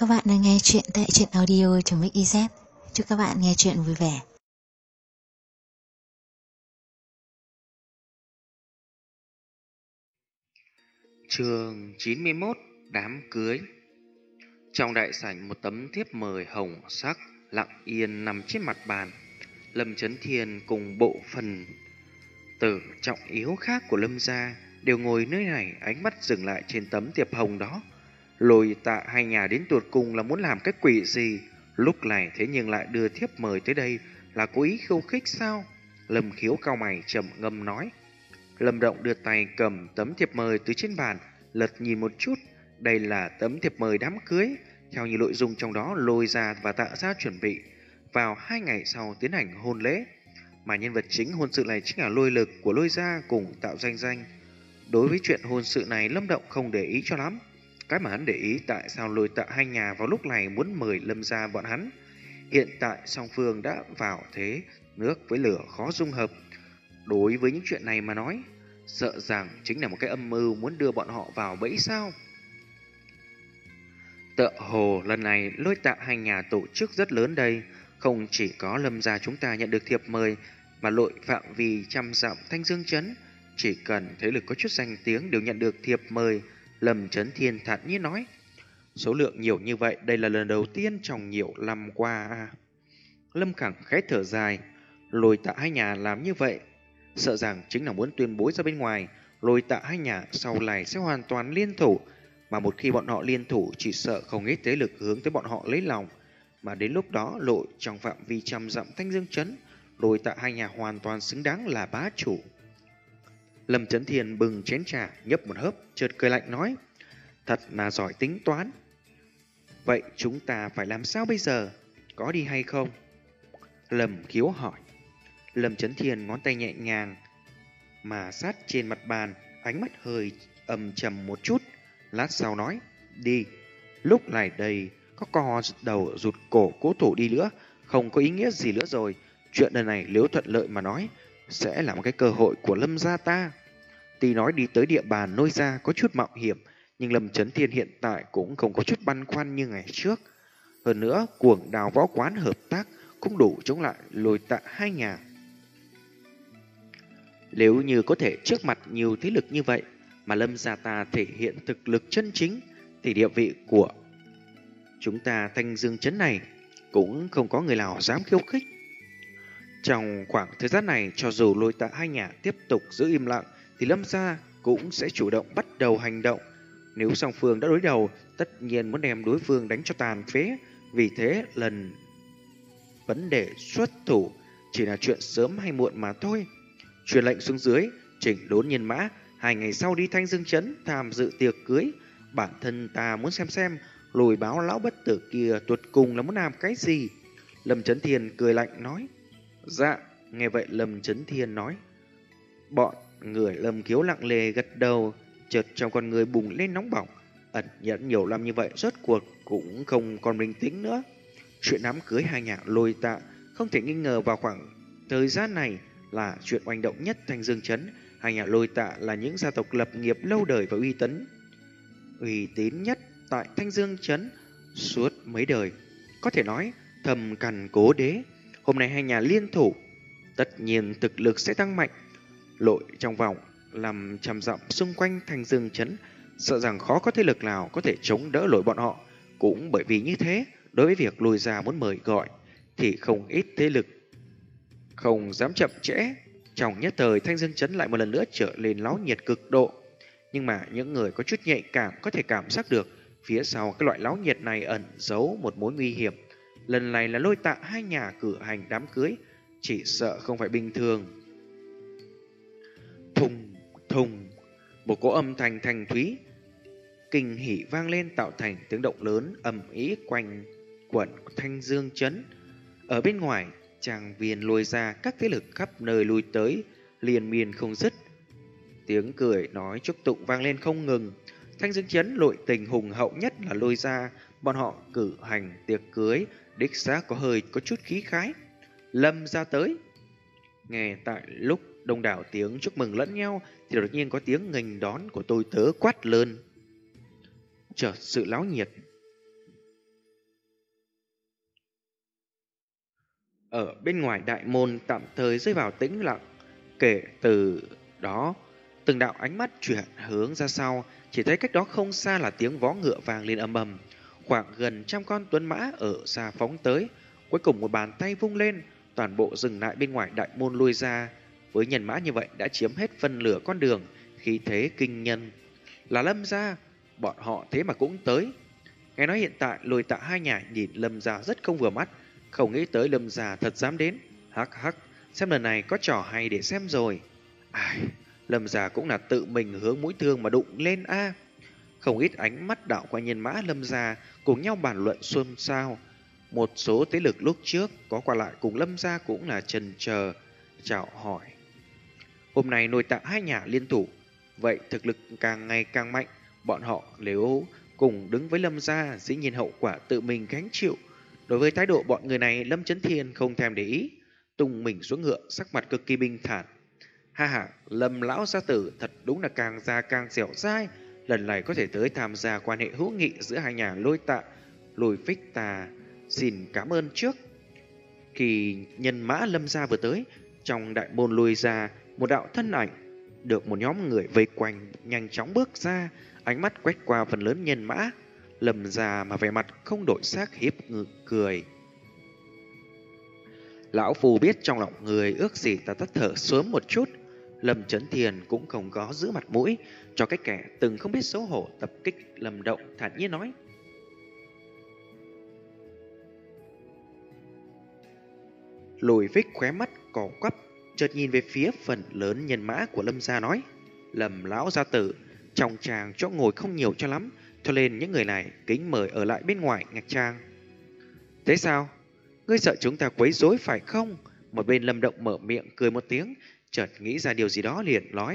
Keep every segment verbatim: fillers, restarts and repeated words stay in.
Các bạn đang nghe chuyện tại truyện audio.mixyz. Chúc các bạn nghe chuyện vui vẻ. Chương chín mươi mốt. Đám cưới. Trong đại sảnh, một tấm thiếp mời hồng sắc lặng yên nằm trên mặt bàn. Lâm Chấn Thiên cùng bộ phần tử trọng yếu khác của Lâm gia đều ngồi nơi này, ánh mắt dừng lại trên tấm thiệp hồng đó. Lôi Tạ hai nhà đến tuột cùng là muốn làm cái quỷ gì? Lúc này thế nhưng lại đưa thiếp mời tới đây, là cố ý khiêu khích sao? Lâm Khiếu cau mày trầm ngâm nói. Lâm Động đưa tay cầm tấm thiệp mời từ trên bàn, lật nhìn một chút. Đây là tấm thiệp mời đám cưới. Theo như nội dung trong đó, Lôi gia và Tạ gia chuẩn bị vào hai ngày sau tiến hành hôn lễ, mà nhân vật chính hôn sự này chính là Lôi Lực của Lôi gia cùng Tạo Danh Danh. Đối với chuyện hôn sự này, Lâm Động không để ý cho lắm. Cái mà hắn để ý tại sao Lôi Tạ hai nhà vào lúc này muốn mời Lâm gia bọn hắn. Hiện tại song phương đã vào thế nước với lửa khó dung hợp. Đối với những chuyện này mà nói, sợ rằng chính là một cái âm mưu muốn đưa bọn họ vào bẫy sao. Tựa hồ lần này Lôi Tạ hai nhà tổ chức rất lớn đây. Không chỉ có Lâm gia chúng ta nhận được thiệp mời, mà lội phạm vi trăm dặm Thanh Dương Trấn, chỉ cần thế lực có chút danh tiếng đều nhận được thiệp mời. Lâm Chấn Thiên thản nhiên nói. Số lượng nhiều như vậy, đây là lần đầu tiên trong nhiều năm qua. Lâm Khẳng khẽ thở dài. Lôi Tạ hai nhà làm như vậy, sợ rằng chính là muốn tuyên bố ra bên ngoài, Lôi Tạ hai nhà sau này sẽ hoàn toàn liên thủ. Mà một khi bọn họ liên thủ, chỉ sợ không ít thế lực hướng tới bọn họ lấy lòng. Mà đến lúc đó, lội trong phạm vi trăm dặm Thanh Dương Trấn, Lôi Tạ hai nhà hoàn toàn xứng đáng là bá chủ. Lâm Chấn Thiên bừng chén trà, nhấp một hớp, chợt cười lạnh nói. Thật là giỏi tính toán. Vậy chúng ta phải làm sao bây giờ? Có đi hay không? Lâm Khiếu hỏi. Lâm Chấn Thiên ngón tay nhẹ nhàng mà sát trên mặt bàn, ánh mắt hơi âm trầm một chút. Lát sau nói. Đi. Lúc này đây có co đầu rụt cổ cố thủ đi nữa, không có ý nghĩa gì nữa rồi. Chuyện lần này nếu thuận lợi mà nói, sẽ là một cái cơ hội của Lâm gia ta. Tuy nói đi tới địa bàn Lôi gia có chút mạo hiểm, nhưng Lâm Chấn Thiên hiện tại cũng không có chút băn khoăn như ngày trước. Hơn nữa, Cuồng Đào Võ Quán hợp tác cũng đủ chống lại Lôi Tạ hai nhà. Nếu như có thể trước mặt nhiều thế lực như vậy mà Lâm gia ta thể hiện thực lực chân chính, thì địa vị của chúng ta Thanh Dương Trấn này cũng không có người nào dám khiêu khích. Trong khoảng thời gian này, cho dù Lôi Tạ hai nhà tiếp tục giữ im lặng, thì Lâm gia cũng sẽ chủ động bắt đầu hành động. Nếu song phương đã đối đầu, tất nhiên muốn đem đối phương đánh cho tàn phế. Vì thế lần vấn đề xuất thủ chỉ là chuyện sớm hay muộn mà thôi. Truyền lệnh xuống dưới, chỉnh đốn nhân mã, hai ngày sau đi Thanh Dương Trấn tham dự tiệc cưới. Bản thân ta muốn xem xem lùi báo lão bất tử kia tuột cùng là muốn làm cái gì. Lâm Chấn Thiên cười lạnh nói. Dạ. Nghe vậy Lâm Chấn Thiên nói. Bọn người Lâm Khiếu lặng lề gật đầu, chợt trong con người bùng lên nóng bỏng. Ẩn nhẫn nhiều năm như vậy, rốt cuộc cũng không còn bình tĩnh nữa. Chuyện đám cưới hai nhà Lôi Tạ không thể nghi ngờ vào khoảng thời gian này là chuyện oanh động nhất Thanh Dương Trấn. Hai nhà Lôi Tạ là những gia tộc lập nghiệp lâu đời và uy tín uy tín nhất tại Thanh Dương Trấn suốt mấy đời, có thể nói thầm cằn cố đế. Hôm nay hai nhà liên thủ, tất nhiên thực lực sẽ tăng mạnh. Lội trong vòng làm trăm dặm xung quanh Thanh Dương Trấn, sợ rằng khó có thế lực nào có thể chống đỡ nổi bọn họ. Cũng bởi vì như thế, đối với việc Lôi gia muốn mời gọi, thì không ít thế lực không dám chậm trễ. Trong nhất thời, Thanh Dương Trấn lại một lần nữa trở lên náo nhiệt cực độ. Nhưng mà những người có chút nhạy cảm có thể cảm giác được phía sau cái loại náo nhiệt này ẩn giấu một mối nguy hiểm. Lần này là Lôi Tạ hai nhà cử hành đám cưới, chỉ sợ không phải bình thường. Thùng thùng, một cỗ âm thanh thanh thúy kinh hỉ vang lên, tạo thành tiếng động lớn ầm ĩ quanh quẩn Thanh Dương Trấn. Ở bên ngoài tràng viên Lôi gia, các thế lực khắp nơi lui tới liên miên không dứt. Tiếng cười nói chúc tụng vang lên không ngừng. Thanh Dương Trấn nội tình hùng hậu nhất là Lôi gia, bọn họ cử hành tiệc cưới đích xác có hơi có chút khí khái. Lâm gia tới. Nghe tại lúc đông đảo tiếng chúc mừng lẫn nhau, thì đột nhiên có tiếng nghênh đón của tôi tớ quát lớn. Chợt sự náo nhiệt Ở bên ngoài đại môn tạm thời rơi vào tĩnh lặng. Kể từ đó, từng đạo ánh mắt chuyển hướng ra sau, chỉ thấy cách đó không xa là tiếng vó ngựa vang lên ầm ầm. Khoảng gần trăm con tuấn mã ở xa phóng tới. Cuối cùng một bàn tay vung lên, toàn bộ dừng lại bên ngoài đại môn lui ra. Với nhân mã như vậy đã chiếm hết phân nửa con đường, khí thế kinh nhân. Là Lâm gia, bọn họ thế mà cũng tới. Nghe nói hiện tại Lôi Tạ hai nhà nhìn Lâm gia rất không vừa mắt, không nghĩ tới Lâm gia thật dám đến. Hắc hắc, xem lần này có trò hay để xem rồi. Ai, Lâm gia cũng là tự mình hướng mũi thương mà đụng lên a. Không ít ánh mắt đạo qua nhân mã Lâm gia cùng nhau bàn luận xôn xao. Một số thế lực lúc trước có qua lại cùng Lâm gia cũng là chần chờ chào hỏi. Hôm nay Lôi Tạ hai nhà liên thủ, vậy thực lực càng ngày càng mạnh. Bọn họ nếu cùng đứng với Lâm gia, dĩ nhiên hậu quả tự mình gánh chịu. Đối với thái độ bọn người này, Lâm Chấn Thiên không thèm để ý, tung mình xuống ngựa, sắc mặt cực kỳ bình thản. Ha ha, Lâm lão gia tử thật đúng là càng già càng dẻo dai, lần này có thể tới tham gia quan hệ hữu nghị giữa hai nhà Lôi Tạ, Lôi Phích ta xin cảm ơn trước. Khi nhân mã Lâm gia vừa tới, trong đại môn lùi ra một đạo thân ảnh, được một nhóm người vây quanh nhanh chóng bước ra, ánh mắt quét qua phần lớn nhân mã. Lâm gia mà vẻ mặt không đổi sắc hiếp ngực cười. Lão phù biết trong lòng người ước gì ta tắt thở sớm một chút. Lâm Chấn Thiên cũng không có giữ mặt mũi cho cái kẻ từng không biết xấu hổ tập kích Lâm Động, thản nhiên nói. Lùi Vích khóe mắt cò quắp, chợt nhìn về phía phần lớn nhân mã của Lâm gia nói: Lâm lão gia tử, trong tràng chỗ ngồi không nhiều cho lắm, cho nên những người này kính mời ở lại bên ngoài ngạch tràng. Thế sao? Ngươi sợ chúng ta quấy rối phải không? Một bên Lâm Động mở miệng cười một tiếng, chợt nghĩ ra điều gì đó liền nói: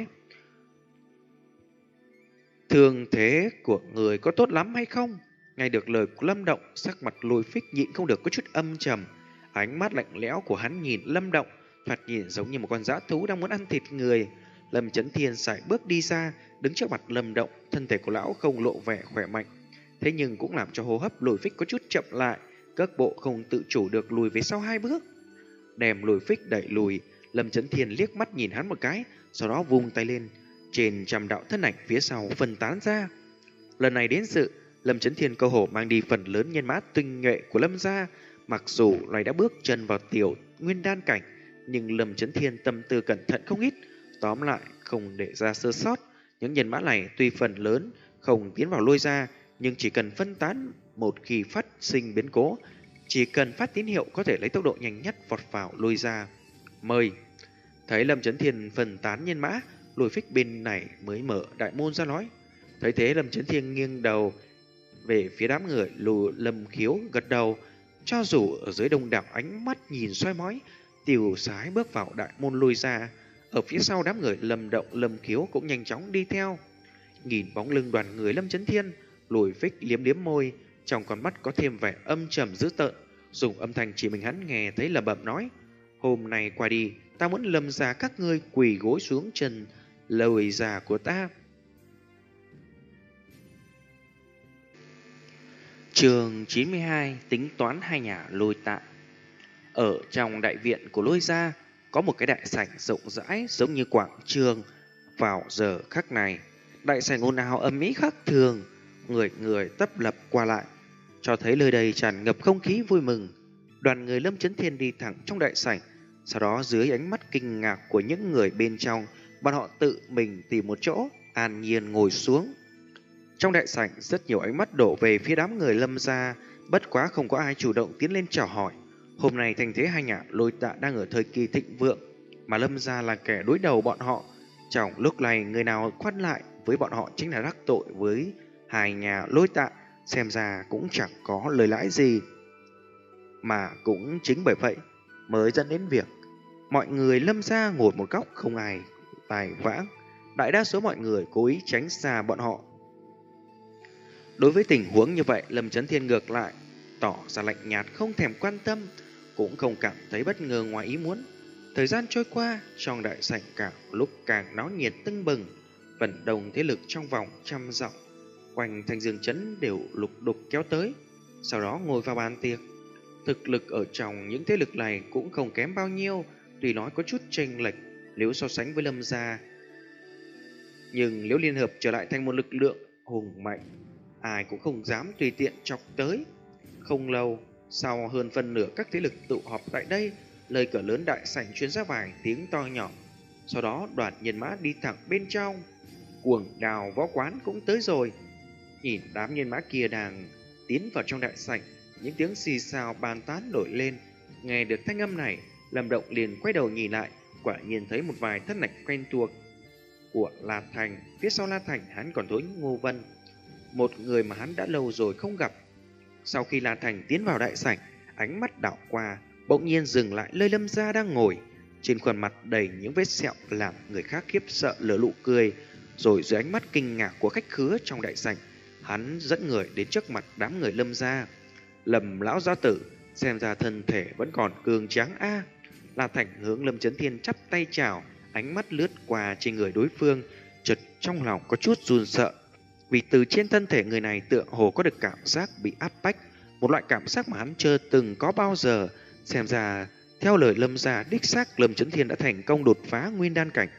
Thương thế của người có tốt lắm hay không? Nghe được lời của Lâm Động, sắc mặt Lôi Phích nhịn không được có chút âm trầm. Ánh mắt lạnh lẽo của hắn nhìn Lâm Động, thoạt nhìn giống như một con dã thú đang muốn ăn thịt người. Lâm Chấn Thiên sải bước đi ra, đứng trước mặt Lâm Động, thân thể của lão không lộ vẻ khỏe mạnh, thế nhưng cũng làm cho hô hấp Lôi Phích có chút chậm lại, cước bộ không tự chủ được lùi về sau hai bước. Đem Lôi Phích đẩy lùi, Lâm Chấn Thiên liếc mắt nhìn hắn một cái, sau đó vung tay lên, trên trăm đạo thân ảnh phía sau phân tán ra. Lần này đến dự, Lâm Chấn Thiên cơ hồ mang đi phần lớn nhân mã tinh nhuệ của Lâm gia. Mặc dù loài đã bước chân vào tiểu nguyên đan cảnh, nhưng Lâm Chấn Thiên tâm tư cẩn thận không ít, tóm lại không để ra sơ sót. Những nhân mã này tuy phần lớn không tiến vào Lôi gia, nhưng chỉ cần phân tán một khi phát sinh biến cố, chỉ cần phát tín hiệu có thể lấy tốc độ nhanh nhất vọt vào Lôi gia. Mời. Thấy Lâm Chấn Thiên phân tán nhân mã, Lôi Phích bên này mới mở đại môn ra nói. Thấy thế Lâm Chấn Thiên nghiêng đầu về phía đám người, lù Lâm Khiếu gật đầu. Cho dù ở dưới đông đảo ánh mắt nhìn soi mói, tiêu sái bước vào đại môn Lôi gia. Ở phía sau đám người Lâm Động, Lâm Khiếu cũng nhanh chóng đi theo. Nhìn bóng lưng đoàn người Lâm Chấn Thiên, Lôi Phích liếm liếm môi, trong con mắt có thêm vẻ âm trầm dữ tợn, dùng âm thanh chỉ mình hắn nghe thấy lẩm bẩm nói: Hôm nay qua đi, ta muốn Lâm gia các ngươi quỳ gối xuống chân lời già của ta. Chương chín mươi hai, tính toán hai nhà Lôi Tạ. Ở trong đại viện của Lôi gia có một cái đại sảnh rộng rãi giống như quảng trường. Vào giờ khắc này, đại sảnh ồn ào ầm ĩ khác thường, người người tấp lập qua lại, cho thấy nơi đây tràn ngập không khí vui mừng. Đoàn người Lâm Chấn Thiên đi thẳng trong đại sảnh, sau đó dưới ánh mắt kinh ngạc của những người bên trong, bọn họ tự mình tìm một chỗ an nhiên ngồi xuống. Trong đại sảnh rất nhiều ánh mắt đổ về phía đám người Lâm gia, bất quá không có ai chủ động tiến lên chào hỏi. Hôm nay thành thế hai nhà Lôi Tạ đang ở thời kỳ thịnh vượng, mà Lâm gia là kẻ đối đầu bọn họ. Trong lúc này người nào khoan lại với bọn họ chính là đắc tội với hai nhà Lôi Tạ, xem ra cũng chẳng có lời lãi gì. Mà cũng chính bởi vậy mới dẫn đến việc mọi người Lâm gia ngồi một góc không ai tài vãng. Đại đa số mọi người cố ý tránh xa bọn họ. Đối với tình huống như vậy, Lâm Chấn Thiên ngược lại tỏ ra lạnh nhạt, không thèm quan tâm, cũng không cảm thấy bất ngờ ngoài ý muốn. Thời gian trôi qua, trong đại sảnh càng lúc càng náo nhiệt tưng bừng, vận động thế lực trong vòng trăm dặm quanh Thanh Dương trấn đều lục đục kéo tới, sau đó ngồi vào bàn tiệc. thực lực ở trong những thế lực này cũng không kém bao nhiêu, tuy nói có chút chênh lệch nếu so sánh với Lâm gia, nhưng nếu liên hợp trở lại thành một lực lượng hùng mạnh, ai cũng không dám tùy tiện chọc tới. Không lâu sau, hơn phân nửa các thế lực tụ họp tại đây, lời cửa lớn đại sảnh truyền ra vài tiếng to nhỏ. Sau đó đoàn nhân mã đi thẳng bên trong. Cuồng Đào võ quán cũng tới rồi. Nhìn đám nhân mã kia đang tiến vào trong đại sảnh, những tiếng xì xào bàn tán nổi lên. Nghe được thanh âm này, Lâm Động liền quay đầu nhìn lại, quả nhiên thấy một vài thân ảnh quen thuộc của La Thành. Phía sau La Thành hắn còn thấy Ngô Vân, một người mà hắn đã lâu rồi không gặp. Sau khi La Thành tiến vào đại sảnh, ánh mắt đảo qua, bỗng nhiên dừng lại nơi Lâm gia đang ngồi. Trên khuôn mặt đầy những vết sẹo làm người khác khiếp sợ lở nụ cười. Rồi dưới ánh mắt kinh ngạc của khách khứa trong đại sảnh, hắn dẫn người đến trước mặt đám người Lâm gia. Lâm lão gia tử, xem ra thân thể vẫn còn cường tráng a. À. La Thành hướng Lâm Chấn Thiên chắp tay chào, ánh mắt lướt qua trên người đối phương, chợt trong lòng có chút run sợ, vì từ trên thân thể người này tựa hồ có được cảm giác bị áp bách, một loại cảm giác mà hắn chưa từng có bao giờ. Xem ra theo lời Lâm gia, đích xác Lâm Chấn Thiên đã thành công đột phá nguyên đan cảnh.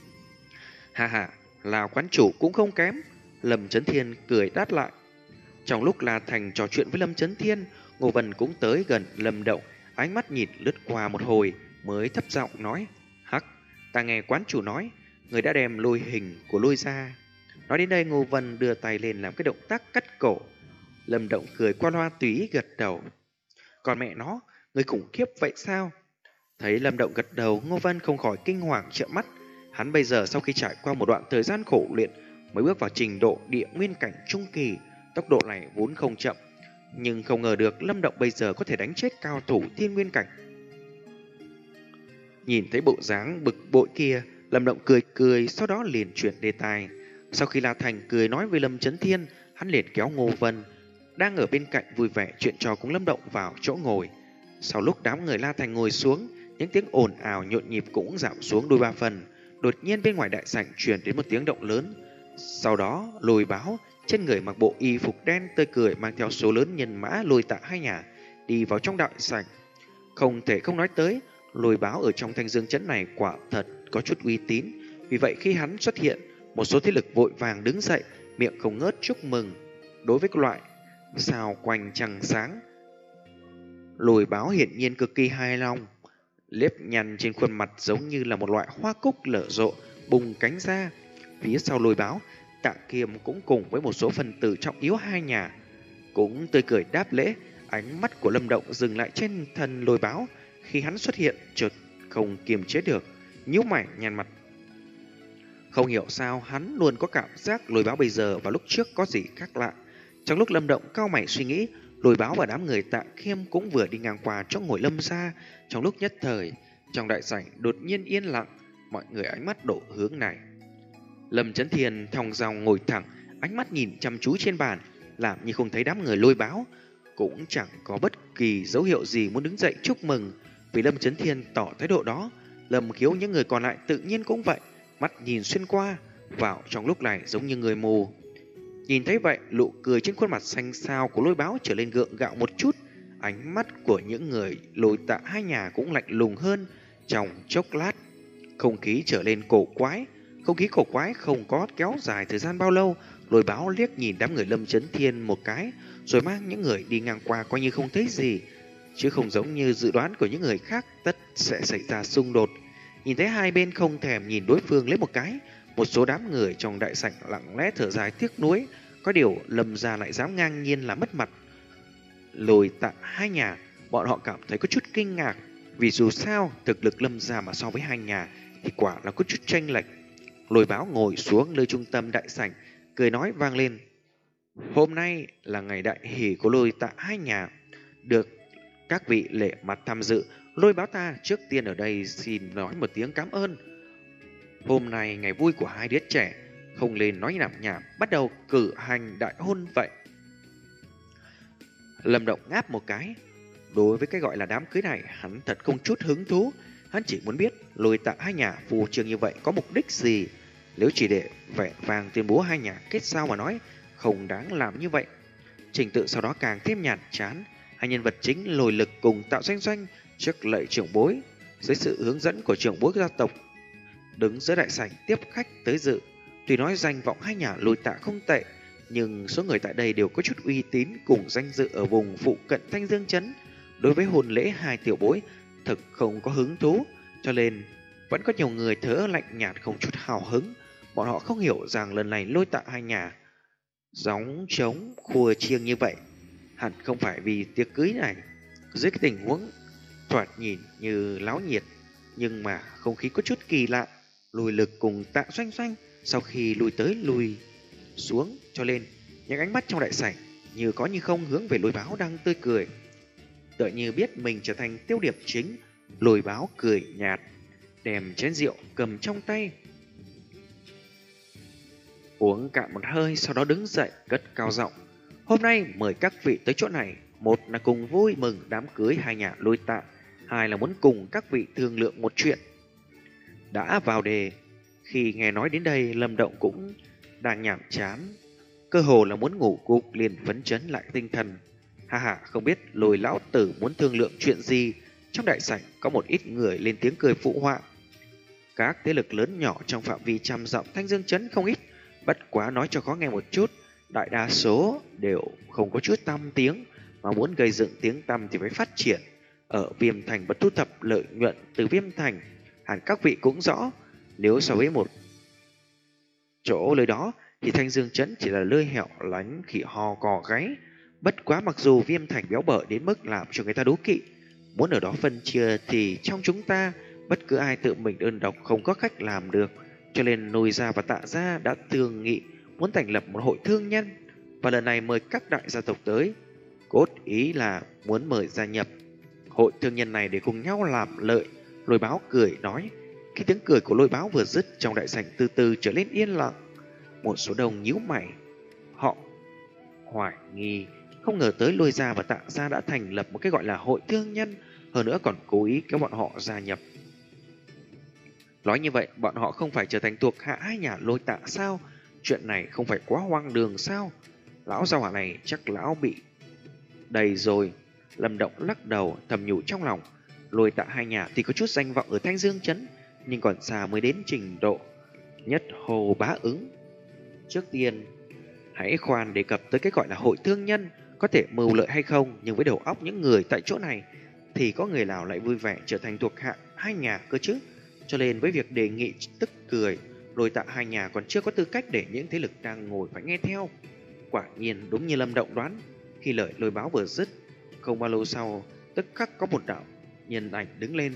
Ha ha, là quán chủ cũng không kém. Lâm Chấn Thiên cười đáp lại. Trong lúc La Thành trò chuyện với Lâm Chấn Thiên, Ngô Vân cũng tới gần Lâm Động, ánh mắt nhìn lướt qua một hồi mới thấp giọng nói: Hắc, ta nghe quán chủ nói người đã đem lôi hình của lôi ra. Nói đến đây, Ngô Vân đưa tay lên làm cái động tác cắt cổ. Lâm Động cười qua loa tùy ý gật đầu. Còn mẹ nó, người khủng khiếp vậy sao? Thấy Lâm Động gật đầu, Ngô Vân không khỏi kinh hoàng trợn mắt. Hắn bây giờ sau khi trải qua một đoạn thời gian khổ luyện mới bước vào trình độ địa nguyên cảnh trung kỳ, tốc độ này vốn không chậm, nhưng không ngờ được Lâm Động bây giờ có thể đánh chết cao thủ thiên nguyên cảnh. Nhìn thấy bộ dáng bực bội kia, Lâm Động cười cười, sau đó liền chuyển đề tài. Sau khi La Thành cười nói với Lâm Chấn Thiên, hắn liền kéo Ngô Vân đang ở bên cạnh vui vẻ chuyện trò cùng Lâm Động vào chỗ ngồi. Sau lúc đám người La Thành ngồi xuống, những tiếng ồn ào nhộn nhịp cũng giảm xuống đôi ba phần. Đột nhiên bên ngoài đại sảnh truyền đến một tiếng động lớn. Sau đó Lôi Báo trên người mặc bộ y phục đen tươi cười mang theo số lớn nhân mã Lôi Tạ hai nhà đi vào trong đại sảnh. Không thể không nói tới, Lôi Báo ở trong Thanh Dương trấn này quả thật có chút uy tín. Vì vậy khi hắn xuất hiện, một số thế lực vội vàng đứng dậy, miệng không ngớt chúc mừng. Đối với loại sao quanh trăng sáng, Lôi Báo hiển nhiên cực kỳ hài lòng. Liếp nhăn trên khuôn mặt giống như là một loại hoa cúc nở rộ bùng cánh ra. Phía sau Lôi Báo, Tạ Kiêm cũng cùng với một số phần tử trọng yếu hai nhà cũng tươi cười đáp lễ. Ánh mắt của Lâm Động dừng lại trên thân Lôi Báo. Khi hắn xuất hiện, chợt không kiềm chế được, nhíu mày nhăn mặt. Không hiểu sao hắn luôn có cảm giác Lôi Báo bây giờ và lúc trước có gì khác lạ. Trong lúc Lâm Động cau mày suy nghĩ, Lôi Báo và đám người Tạ Kiêm cũng vừa đi ngang qua chỗ ngồi Lâm gia. Trong lúc nhất thời, trong đại sảnh đột nhiên yên lặng, mọi người ánh mắt đổ hướng này. Lâm Chấn Thiên thong dong ngồi thẳng, ánh mắt nhìn chăm chú trên bàn, làm như không thấy đám người Lôi Báo, cũng chẳng có bất kỳ dấu hiệu gì muốn đứng dậy chúc mừng. Vì Lâm Chấn Thiên tỏ thái độ đó, Lâm Khiếu những người còn lại tự nhiên cũng vậy, mắt nhìn xuyên qua vào trong lúc này giống như người mù. Nhìn thấy vậy, nụ cười trên khuôn mặt xanh xao của Lôi Báo trở lên gượng gạo một chút. Ánh mắt của những người Lôi Tạ hai nhà cũng lạnh lùng hơn. Trong chốc lát, không khí trở lên cổ quái. Không khí cổ quái không có kéo dài thời gian bao lâu. Lôi Báo liếc nhìn đám người Lâm Chấn Thiên một cái, rồi mang những người đi ngang qua coi như không thấy gì. Chứ không giống như dự đoán của những người khác, tất sẽ xảy ra xung đột. Nhìn thấy hai bên không thèm nhìn đối phương lấy một cái, một số đám người trong đại sảnh lặng lẽ thở dài tiếc nuối. Có điều Lâm gia lại dám ngang nhiên là mất mặt Lôi Tạ hai nhà, bọn họ cảm thấy có chút kinh ngạc. Vì dù sao thực lực Lâm gia mà so với hai nhà thì quả là có chút chênh lệch. Lôi Báo ngồi xuống nơi trung tâm đại sảnh, cười nói vang lên: Hôm nay là ngày đại hỷ của Lôi Tạ hai nhà, được các vị lệ mặt tham dự. Lôi Báo ta trước tiên ở đây xin nói một tiếng cảm ơn. Hôm nay ngày vui của hai đứa trẻ, không lên nói nạp nhảm, bắt đầu cử hành đại hôn vậy. Lâm Động ngáp một cái. Đối với cái gọi là đám cưới này, hắn thật không chút hứng thú. Hắn chỉ muốn biết Lôi Tạ hai nhà phù trương như vậy có mục đích gì. Nếu chỉ để vẻ vàng tuyên bố hai nhà kết giao mà nói, không đáng làm như vậy. Trình tự sau đó càng thêm nhạt chán. hai nhân vật chính Lôi Lực cùng Tạo Doanh Doanh trước lạy trưởng bối, dưới sự hướng dẫn của trưởng bối gia tộc, đứng giữa đại sảnh tiếp khách tới dự. Tuy nói danh vọng hai nhà Lôi Tạ không tệ, nhưng số người tại đây đều có chút uy tín cùng danh dự ở vùng phụ cận Thanh Dương trấn. Đối với hôn lễ hai tiểu bối thực không có hứng thú, cho nên vẫn có nhiều người thở lạnh nhạt không chút hào hứng. Bọn họ không hiểu rằng lần này Lôi Tạ hai nhà gióng trống khua chiêng như vậy hẳn không phải vì tiệc cưới này. Dưới cái tình huống thoạt nhìn như láo nhiệt, nhưng mà không khí có chút kỳ lạ. Lôi Lực cùng Tạ Doanh Doanh sau khi lùi tới lùi xuống, cho nên những ánh mắt trong đại sảnh như có như không hướng về Lôi Báo đang tươi cười, tựa như biết mình trở thành tiêu điểm chính. Lôi Báo cười nhạt, đem chén rượu cầm trong tay, uống cạn một hơi, sau đó đứng dậy cất cao giọng: "Hôm nay mời các vị tới chỗ này, một là cùng vui mừng đám cưới hai nhà Lôi Tạ, hai là muốn cùng các vị thương lượng một chuyện." Đã vào đề, khi nghe nói đến đây, Lâm Động cũng đang nhàm chán, cơ hồ là muốn ngủ gục, liền phấn chấn lại tinh thần. Ha ha, không biết Lôi lão tử muốn thương lượng chuyện gì? Trong đại sảnh có một ít người lên tiếng cười phụ họa. Các thế lực lớn nhỏ trong phạm vi trăm dặm Thanh Dương trấn không ít, bất quá nói cho khó nghe một chút, đại đa số đều không có chút tăm tiếng, mà muốn gây dựng tiếng tăm thì phải phát triển. Ở Viêm Thành và thu thập lợi nhuận từ Viêm Thành, hẳn các vị cũng rõ. Nếu so với một chỗ nơi đó thì Thanh Dương trấn chỉ là nơi hẻo lánh khỉ ho cò gáy. Bất quá mặc dù Viêm Thành béo bở đến mức làm cho người ta đố kỵ, muốn ở đó phân chia thì trong chúng ta bất cứ ai tự mình đơn độc không có cách làm được. Cho nên Lôi gia và Tạ gia đã thương nghị muốn thành lập một hội thương nhân, và lần này mời các đại gia tộc tới, cốt ý là muốn mời gia nhập hội thương nhân này để cùng nhau làm lợi. Lôi Báo cười nói. Khi tiếng cười của Lôi Báo vừa dứt, trong đại sảnh từ từ trở lên yên lặng. Một số đông nhíu mày, họ hoài nghi, không ngờ tới Lôi gia và Tạ gia đã thành lập một cái gọi là hội thương nhân, hơn nữa còn cố ý kéo bọn họ gia nhập. Nói như vậy, bọn họ không phải trở thành thuộc hạ hai nhà Lôi Tạ sao? Chuyện này không phải quá hoang đường sao? Lão gia hỏa này chắc lão bị đầy rồi. Lâm Động lắc đầu thầm nhủ trong lòng. Lôi Tạ hai nhà thì có chút danh vọng ở Thanh Dương trấn, nhưng còn xa mới đến trình độ nhất hồ bá ứng. Trước tiên, hãy khoan đề cập tới cái gọi là hội thương nhân có thể mưu lợi hay không, nhưng với đầu óc những người tại chỗ này thì có người nào lại vui vẻ trở thành thuộc hạ hai nhà cơ chứ? Cho nên với việc đề nghị tức cười, Lôi Tạ hai nhà còn chưa có tư cách để những thế lực đang ngồi phải nghe theo. Quả nhiên đúng như Lâm Động đoán, khi lời Lôi Báo vừa dứt, không bao lâu sau, tức khắc có một đạo nhân ảnh đứng lên.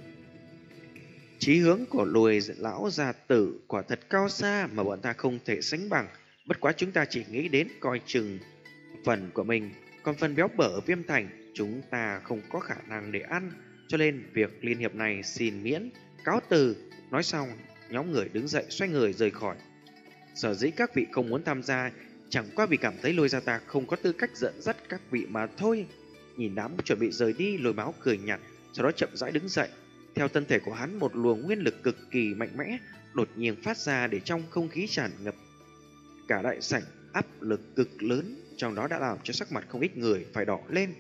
Chí hướng của Lôi lão gia tử quả thật cao xa mà bọn ta không thể sánh bằng. Bất quá chúng ta chỉ nghĩ đến coi chừng phần của mình, còn phần béo bở ở Viêm Thành chúng ta không có khả năng để ăn, cho nên việc liên hiệp này xin miễn, cáo từ. Nói xong, nhóm người đứng dậy xoay người rời khỏi. Sở dĩ các vị không muốn tham gia chẳng qua vì cảm thấy Lôi gia ta không có tư cách dẫn dắt các vị mà thôi. Nhìn đám chuẩn bị rời đi, Lôi Báo cười nhạt, sau đó chậm rãi đứng dậy. Theo thân thể của hắn, một luồng nguyên lực cực kỳ mạnh mẽ đột nhiên phát ra, để trong không khí tràn ngập cả đại sảnh áp lực cực lớn, trong đó đã làm cho sắc mặt không ít người phải đỏ lên.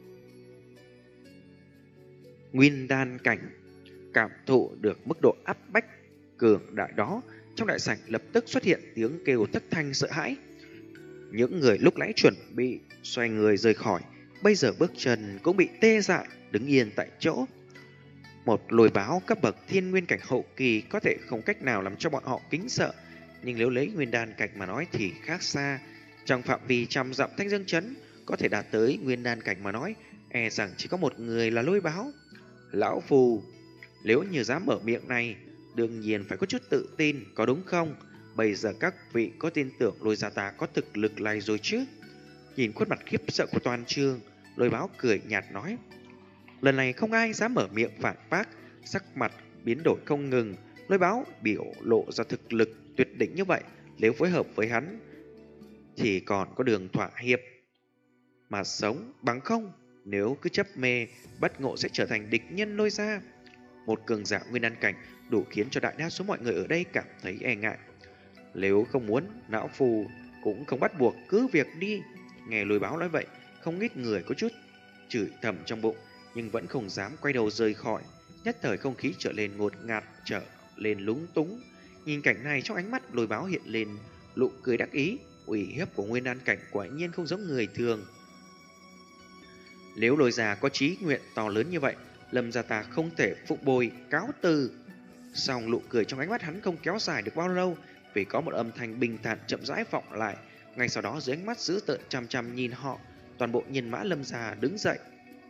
Nguyên đan cảnh. Cảm thụ được mức độ áp bách cường đại đó, trong đại sảnh lập tức xuất hiện tiếng kêu thất thanh sợ hãi. Những người lúc nãy chuẩn bị xoay người rời khỏi, bây giờ bước chân cũng bị tê dại, đứng yên tại chỗ. Một Lôi Báo cấp bậc thiên nguyên cảnh hậu kỳ có thể không cách nào làm cho bọn họ kính sợ, nhưng nếu lấy nguyên đan cảnh mà nói thì khác xa. Trong phạm vi trăm dặm Thanh Dương trấn có thể đạt tới nguyên đan cảnh mà nói, e rằng chỉ có một người là Lôi Báo. Lão phù, nếu như dám mở miệng này, đương nhiên phải có chút tự tin, có đúng không? Bây giờ các vị có tin tưởng Lôi gia ta có thực lực này rồi chứ? Nhìn khuôn mặt khiếp sợ của toàn trường, Lôi Báo cười nhạt nói. Lần này không ai dám mở miệng phản bác, sắc mặt biến đổi không ngừng. Lôi Báo biểu lộ ra thực lực tuyệt đỉnh như vậy, nếu phối hợp với hắn thì còn có đường thỏa hiệp mà sống, bằng không nếu cứ chấp mê, bất ngộ sẽ trở thành địch nhân Lôi gia. Một cường giả nguyên đan cảnh đủ khiến cho đại đa số mọi người ở đây cảm thấy e ngại. Nếu không muốn, lão phù cũng không bắt buộc, cứ việc đi. Nghe Lôi Báo nói vậy, không ít người có chút chửi thầm trong bụng, nhưng vẫn không dám quay đầu rời khỏi. Nhất thời không khí trở lên ngột ngạt, trở lên lúng túng. Nhìn cảnh này, trong ánh mắt Lôi Báo hiện lên nụ cười đắc ý. Uy hiếp của nguyên đan cảnh quả nhiên không giống người thường. Nếu Lôi gia có chí nguyện to lớn như vậy, Lâm gia ta không thể phục bồi, cáo từ. Song nụ cười trong ánh mắt hắn không kéo dài được bao lâu, vì có một âm thanh bình thản chậm rãi vọng lại. Ngay sau đó, dưới ánh mắt dữ tợn chằm chằm nhìn họ, toàn bộ nhân mã Lâm gia đứng dậy.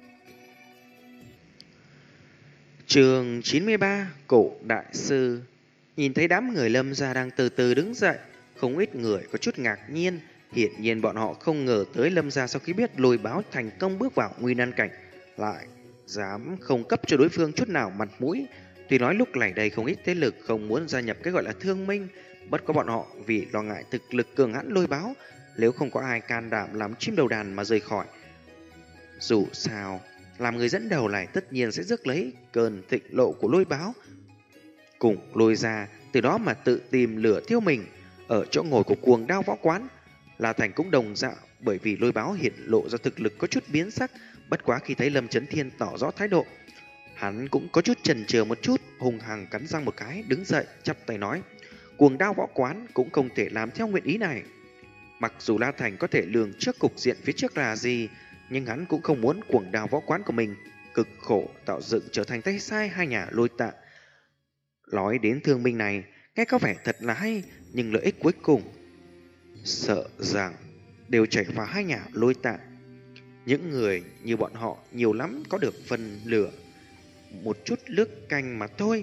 Chương chín mươi ba, Cổ đại sư. Nhìn thấy đám người Lâm gia đang từ từ đứng dậy, không ít người có chút ngạc nhiên. Hiển nhiên bọn họ không ngờ tới Lâm gia sau khi biết Lôi Báo thành công bước vào nguyên đan cảnh, lại dám không cấp cho đối phương chút nào mặt mũi. Tuy nói lúc này đây không ít thế lực không muốn gia nhập cái gọi là thương minh, bất quá bọn họ vì lo ngại thực lực cường hãn Lôi Báo, nếu không có ai can đảm làm chim đầu đàn mà rời khỏi. Dù sao, làm người dẫn đầu này tất nhiên sẽ rước lấy cơn thịnh lộ của Lôi Báo, cùng Lôi gia, từ đó mà tự tìm lửa thiêu mình. Ở chỗ ngồi của Cuồng Đao Võ Quán, La Thành cũng đồng dạng, bởi vì Lôi Báo hiện lộ ra thực lực có chút biến sắc. Bất quá khi thấy Lâm Chấn Thiên tỏ rõ thái độ, hắn cũng có chút chần chừ một chút, hùng hằng cắn răng một cái, đứng dậy chắp tay nói: Cuồng Đao Võ Quán cũng không thể làm theo nguyện ý này. Mặc dù La Thành có thể lường trước cục diện phía trước là gì, nhưng hắn cũng không muốn Cuồng Đao Võ Quán của mình cực khổ tạo dựng trở thành tay sai hai nhà Lôi Tạ. Nói đến thương binh này, nghe có vẻ thật là hay, nhưng lợi ích cuối cùng sợ rằng đều chảy vào hai nhà Lôi Tạ. Những người như bọn họ nhiều lắm có được phần lửa một chút nước canh mà thôi.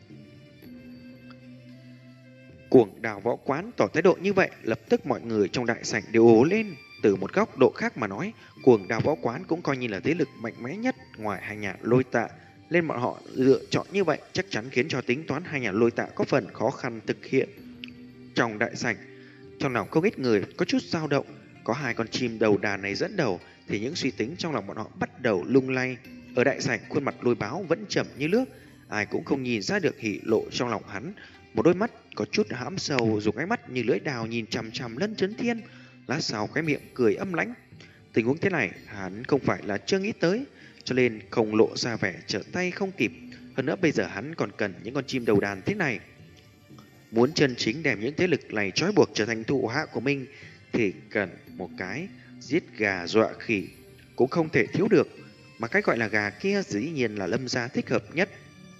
Cuồng Đao Võ Quán tỏ thái độ như vậy, lập tức mọi người trong đại sảnh đều ố lên. Từ một góc độ khác mà nói, Cuồng Đao Võ Quán cũng coi như là thế lực mạnh mẽ nhất ngoài hai nhà Lôi Tạ, nên bọn họ lựa chọn như vậy chắc chắn khiến cho tính toán hai nhà Lôi Tạ có phần khó khăn thực hiện. Trong đại sảnh, trong lòng không ít người có chút dao động. Có hai con chim đầu đàn này dẫn đầu thì những suy tính trong lòng bọn họ bắt đầu lung lay. Ở đại sảnh, khuôn mặt Lôi Báo vẫn trầm như nước, ai cũng không nhìn ra được hỉ lộ trong lòng hắn. Một đôi mắt có chút hãm sầu, dùng ánh mắt như lưỡi đào nhìn chằm chằm Lâm Chấn Thiên. Lát sau cái miệng cười âm lãnh. Tình huống thế này hắn không phải là chưa nghĩ tới, cho nên không lộ ra vẻ trở tay không kịp. Hơn nữa bây giờ hắn còn cần những con chim đầu đàn thế này. Muốn chân chính đem những thế lực này trói buộc trở thành thủ hạ của mình thì cần một cái giết gà dọa khỉ cũng không thể thiếu được. Mà cái gọi là gà kia dĩ nhiên là Lâm gia thích hợp nhất.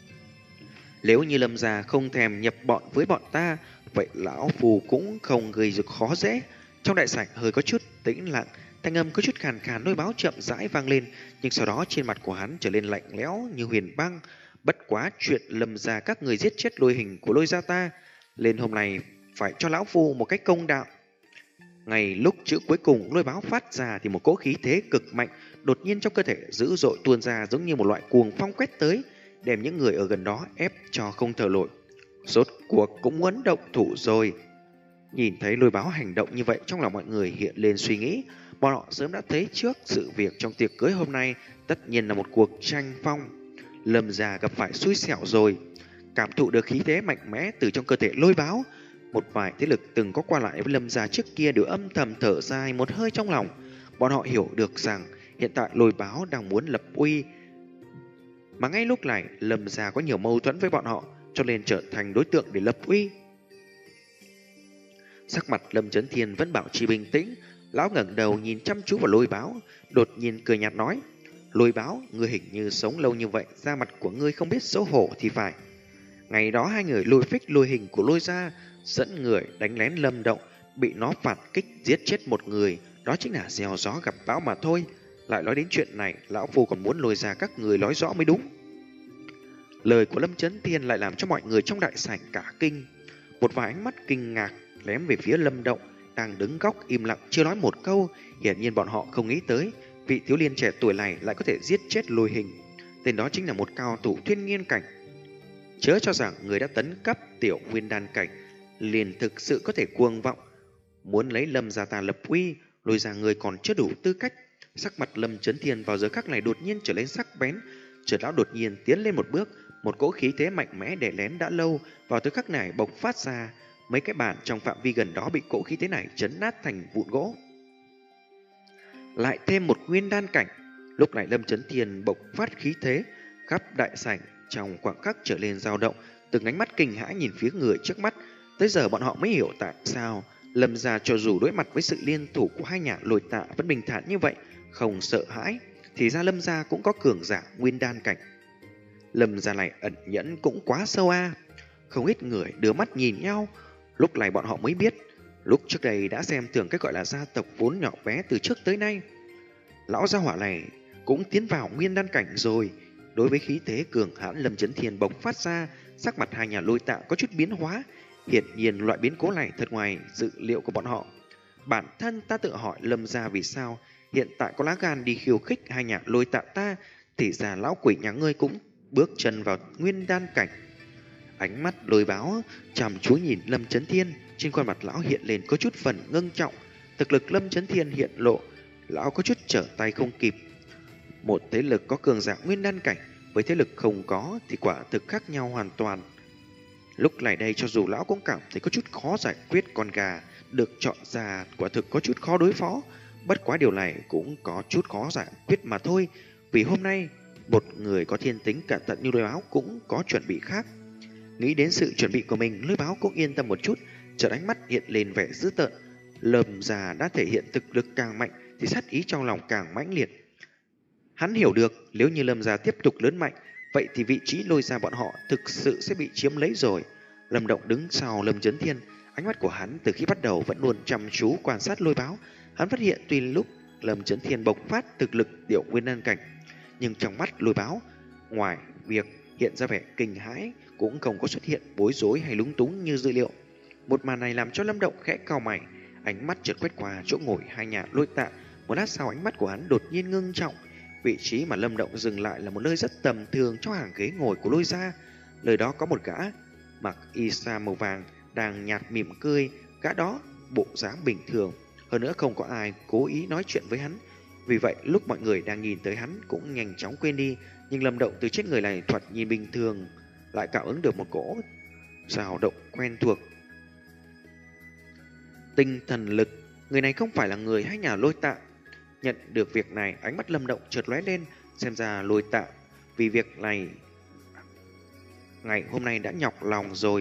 Nếu như Lâm gia không thèm nhập bọn với bọn ta, vậy lão phù cũng không gây được khó dễ. Trong đại sảnh hơi có chút tĩnh lặng, thanh âm có chút khàn khàn Lôi Báo chậm rãi vang lên, nhưng sau đó trên mặt của hắn trở lên lạnh lẽo như huyền băng. Bất quá chuyện Lâm gia các người giết chết Lôi Hình của Lôi gia ta, lên hôm nay phải cho lão phu một cách công đạo. Ngay lúc chữ cuối cùng Lôi Báo phát ra thì một cỗ khí thế cực mạnh đột nhiên trong cơ thể dữ dội tuôn ra, giống như một loại cuồng phong quét tới, đem những người ở gần đó ép cho không thở nổi. Rốt cuộc cũng muốn động thủ rồi. Nhìn thấy Lôi Báo hành động như vậy, trong lòng mọi người hiện lên suy nghĩ. Bọn họ sớm đã thấy trước sự việc trong tiệc cưới hôm nay tất nhiên là một cuộc tranh phong. Lâm gia gặp phải xui xẻo rồi. Cảm thụ được khí thế mạnh mẽ từ trong cơ thể Lôi Báo, một vài thế lực từng có qua lại với Lâm gia trước kia đều âm thầm thở dài một hơi trong lòng. Bọn họ hiểu được rằng hiện tại Lôi Báo đang muốn lập uy, mà ngay lúc này Lâm gia có nhiều mâu thuẫn với bọn họ, cho nên trở thành đối tượng để lập uy. Sắc mặt Lâm Chấn Thiên vẫn bảo trì bình tĩnh. Lão ngẩng đầu nhìn chăm chú vào Lôi Báo, đột nhiên cười nhạt nói: Lôi Báo, ngươi hình như sống lâu như vậy, da mặt của ngươi không biết xấu hổ thì phải. Ngày đó hai người Lôi Phích Lôi Hình của Lôi gia dẫn người đánh lén Lâm Động, bị nó phản kích giết chết một người, đó chính là gieo gió gặp bão mà thôi. Lại nói đến chuyện này, lão phu còn muốn Lôi gia các người nói rõ mới đúng. Lời của Lâm Chấn Thiên lại làm cho mọi người trong đại sảnh cả kinh. Một vài ánh mắt kinh ngạc lém về phía Lâm Động đang đứng góc im lặng chưa nói một câu. Hiển nhiên bọn họ không nghĩ tới vị thiếu niên trẻ tuổi này lại có thể giết chết Lôi Hình. Tên đó chính là một cao thủ thiên nhiên cảnh. Chớ cho rằng người đã tấn cấp tiểu nguyên đan cảnh liền thực sự có thể cuồng vọng, muốn lấy Lâm gia ta lập uy. Lôi ra người còn chưa đủ tư cách. Sắc mặt Lâm Chấn Thiên vào giờ khắc này đột nhiên trở lên sắc bén. Chợt lão đột nhiên tiến lên một bước, một cỗ khí thế mạnh mẽ đè lén đã lâu vào thời khắc này bộc phát ra. Mấy cái bàn trong phạm vi gần đó bị cỗ khí thế này chấn nát thành vụn gỗ. Lại thêm một nguyên đan cảnh, Lúc này Lâm Chấn Thiên bộc phát khí thế, khắp đại sảnh trong khoảng khắc trở lên dao động, từng ánh mắt kinh hãi nhìn phía người trước mắt. Tới giờ bọn họ mới hiểu tại sao Lâm gia cho dù đối mặt với sự liên thủ của hai nhà Lôi Tạ vẫn bình thản như vậy, không sợ hãi. Thì ra Lâm gia cũng có cường giả nguyên đan cảnh. Lâm gia này ẩn nhẫn cũng quá sâu a. Không ít người đưa mắt nhìn nhau. Lúc này bọn họ mới biết, lúc trước đây đã xem thường cái gọi là gia tộc vốn nhỏ bé từ trước tới nay. Lão gia hỏa này cũng tiến vào nguyên đan cảnh rồi. Đối với khí thế cường hãn Lâm Chấn Thiên bộc phát ra, sắc mặt hai nhà Lôi Tạ có chút biến hóa. Hiển nhiên loại biến cố này thật ngoài dự liệu của bọn họ. Bản thân ta tự hỏi Lâm gia vì sao hiện tại có lá gan đi khiêu khích hai nhà Lôi Tạ ta, thì ra lão quỷ nhà ngươi cũng bước chân vào nguyên đan cảnh. Ánh mắt Lôi Báo chăm chú nhìn Lâm Chấn Thiên, trên khuôn mặt lão hiện lên có chút phần ngưng trọng. Thực lực Lâm Chấn Thiên hiện lộ, lão có chút trở tay không kịp. Một thế lực có cường giả nguyên đan cảnh với thế lực không có thì quả thực khác nhau hoàn toàn. Lúc này đây cho dù lão cũng cảm thấy có chút khó giải quyết, con gà được chọn ra quả thực có chút khó đối phó. Bất quá điều này cũng có chút khó giải quyết mà thôi. Vì hôm nay một người có thiên tính cẩn thận như Lôi Báo cũng có chuẩn bị khác. Nghĩ đến sự chuẩn bị của mình, Lôi Báo cũng yên tâm một chút. Chợt ánh mắt hiện lên vẻ dữ tợn. Lâm gia đã thể hiện thực lực càng mạnh thì sát ý trong lòng càng mãnh liệt. Hắn hiểu được nếu như Lâm gia tiếp tục lớn mạnh, vậy thì vị trí Lôi gia bọn họ thực sự sẽ bị chiếm lấy rồi. Lâm Động đứng sau Lâm Chấn Thiên, ánh mắt của hắn từ khi bắt đầu vẫn luôn chăm chú quan sát Lôi Báo. Hắn phát hiện tuy lúc Lâm Chấn Thiên bộc phát thực lực tiểu nguyên đan cảnh, nhưng trong mắt Lôi Báo, ngoài việc hiện ra vẻ kinh hãi, cũng không có xuất hiện bối rối hay lúng túng như dự liệu. Một màn này làm cho Lâm Động khẽ cau mày, ánh mắt chợt quét qua chỗ ngồi hai nhà Lôi Tạ. Một lát sau ánh mắt của hắn đột nhiên ngưng trọng. Vị trí mà Lâm Động dừng lại là một nơi rất tầm thường trong hàng ghế ngồi của Lôi gia. Nơi đó có một gã mặc y sa màu vàng đang nhạt mỉm cười, gã đó bộ dáng bình thường, hơn nữa không có ai cố ý nói chuyện với hắn. Vì vậy lúc mọi người đang nhìn tới hắn cũng nhanh chóng quên đi. Nhưng Lâm Động từ trên người này thoạt nhìn bình thường lại cảm ứng được một cỗ dao động quen thuộc. Tinh thần lực, người này không phải là người hai nhà Lôi Tạ. Nhận được việc này, ánh mắt Lâm Động chợt lóe lên, xem ra Lôi Tạ vì việc này ngày hôm nay đã nhọc lòng rồi.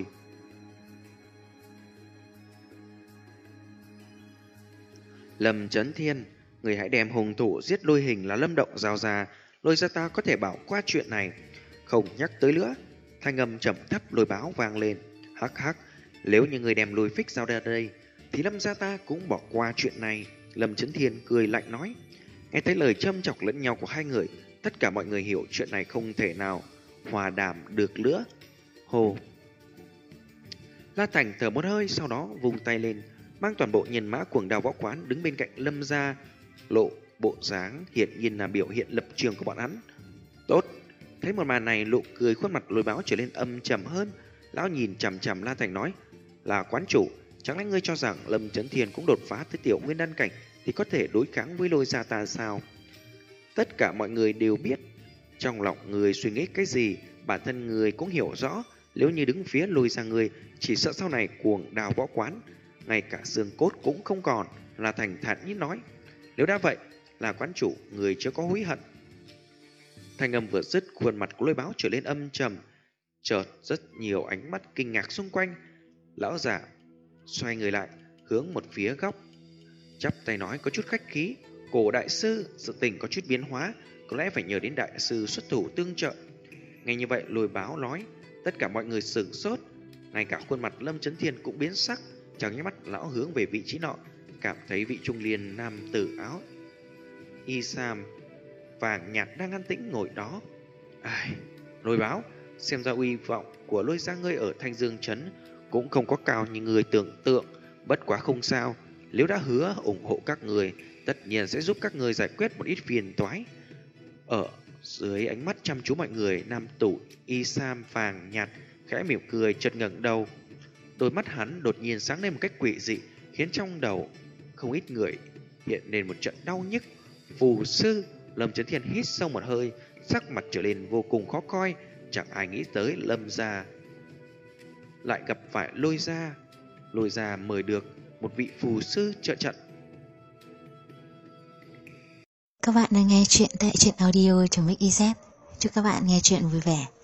Lâm Chấn Thiên, người hãy đem hùng thủ giết Lôi Hình là Lâm Động giao ra, Lôi gia ta có thể bảo qua chuyện này, không nhắc tới nữa. Thanh âm trầm thấp Lôi Báo vang lên. Hắc hắc, nếu như người đem Lôi Phích giao ra đây thì Lâm gia ta cũng bỏ qua chuyện này. Lâm Chấn Thiên cười lạnh nói. Nghe thấy lời châm chọc lẫn nhau của hai người, tất cả mọi người hiểu chuyện này không thể nào hòa đàm được nữa. Hồ La Thành thở một hơi, sau đó vung tay lên, mang toàn bộ nhân mã cuồng đao võ quán đứng bên cạnh Lâm gia, lộ bộ dáng hiển nhiên là biểu hiện lập trường của bọn hắn. Tốt. Thấy một màn này, nụ cười khuôn mặt Lôi Báo trở nên âm trầm hơn. Lão nhìn chằm chằm La Thành nói, là quán chủ, chẳng lẽ ngươi cho rằng Lâm Chấn Thiên cũng đột phá tới tiểu nguyên đan cảnh thì có thể đối kháng với Lôi gia ta sao? Tất cả mọi người đều biết trong lòng người suy nghĩ cái gì, bản thân người cũng hiểu rõ. Nếu như đứng phía Lôi gia người, chỉ sợ sau này cuồng đao võ quán ngay cả xương cốt cũng không còn. La Thành thản nhiên nói, nếu đã vậy, là quán chủ, người chưa có hối hận. Thanh âm vừa dứt, khuôn mặt của Lôi Báo trở lên âm trầm. Chợt rất nhiều ánh mắt kinh ngạc xung quanh. Lão giả xoay người lại, hướng một phía góc, chắp tay nói có chút khách khí, Cổ đại sư, sự tình có chút biến hóa, có lẽ phải nhờ đến đại sư xuất thủ tương trợ. Ngay như vậy, Lôi Báo nói, tất cả mọi người sửng sốt, ngay cả khuôn mặt Lâm Chấn Thiên cũng biến sắc. Trong nháy mắt, lão hướng về vị trí nọ, cảm thấy vị trung niên nam tử áo y sam vàng nhạt đang an tĩnh ngồi đó. Ai, Lôi Báo, xem ra uy vọng của Lôi gia ngươi ở Thanh Dương trấn cũng không có cao như người tưởng tượng. Bất quá không sao, nếu đã hứa ủng hộ các người, tất nhiên sẽ giúp các người giải quyết một ít phiền toái. Ở dưới ánh mắt chăm chú mọi người, nam tử y sam vàng nhạt khẽ mỉm cười, chợt ngẩng đầu. Đôi mắt hắn đột nhiên sáng lên một cách quỷ dị, khiến trong đầu không ít người hiện lên một trận đau nhức. Phù sư. Lâm Chấn Thiên hít sâu một hơi, sắc mặt trở lên vô cùng khó coi. Chẳng ai nghĩ tới Lâm gia lại gặp phải Lôi gia. Lôi gia mời được một vị phù sư trợ trận. Các bạn đang nghe chuyện tại truyện audio.mixyz. Chúc các bạn nghe chuyện vui vẻ.